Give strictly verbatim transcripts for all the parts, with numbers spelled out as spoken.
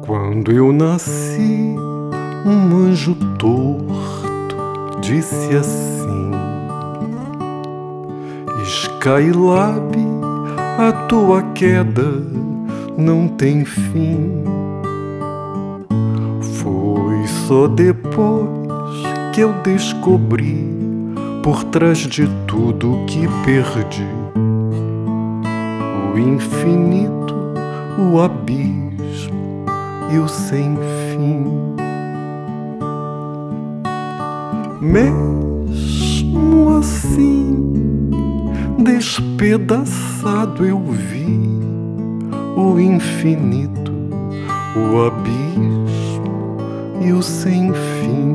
Quando eu nasci, um anjo torto disse assim: Skylab, a tua queda não tem fim. Foi só depois que eu descobri, por trás de tudo que perdi, o infinito, o abismo e o sem fim. Mesmo assim, despedaçado eu vi o infinito, o abismo e o sem fim.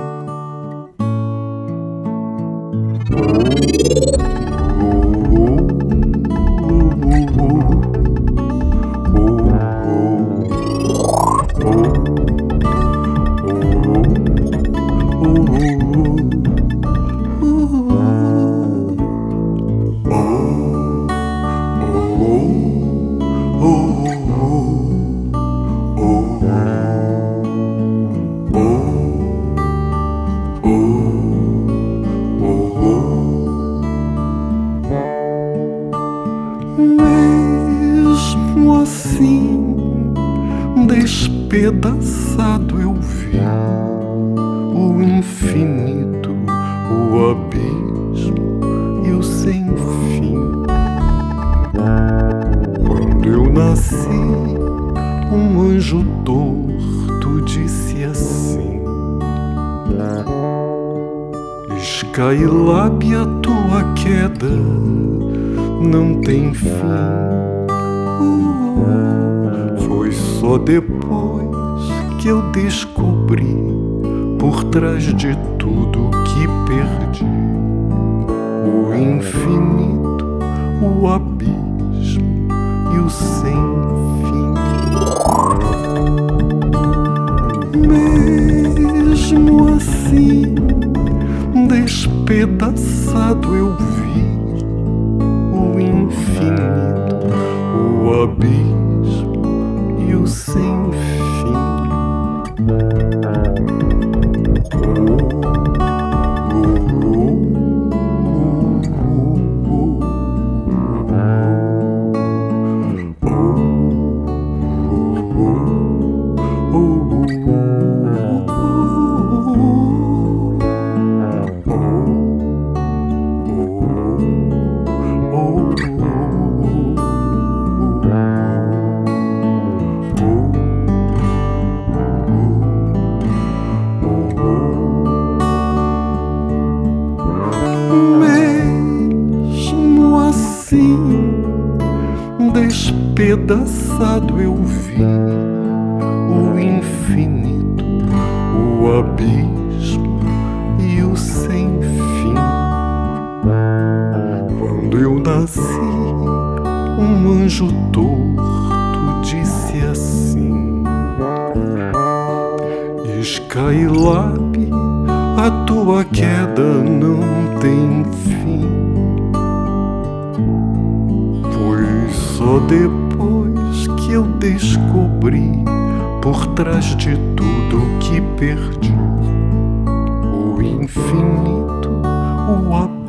Mesmo assim, despedaçado eu vi o infinito, o abismo e o sem fim. Quando eu nasci, um anjo torto disse assim: Skylab, a tua queda não tem fim. uh, Foi só depois que eu descobri, por trás de tudo que perdi, o infinito, o abismo e o sem fim. Mesmo assim, despedaçado eu vi o infinito, o abismo e o sem fim. Mesmo assim, despedaçado eu vi o infinito, o abismo e o sem fim. Quando eu nasci, um anjo torto disse assim: Skylab, a tua queda não tem fim. Foi só depois que eu descobri, por trás de tudo que perdi, o infinito, o abismo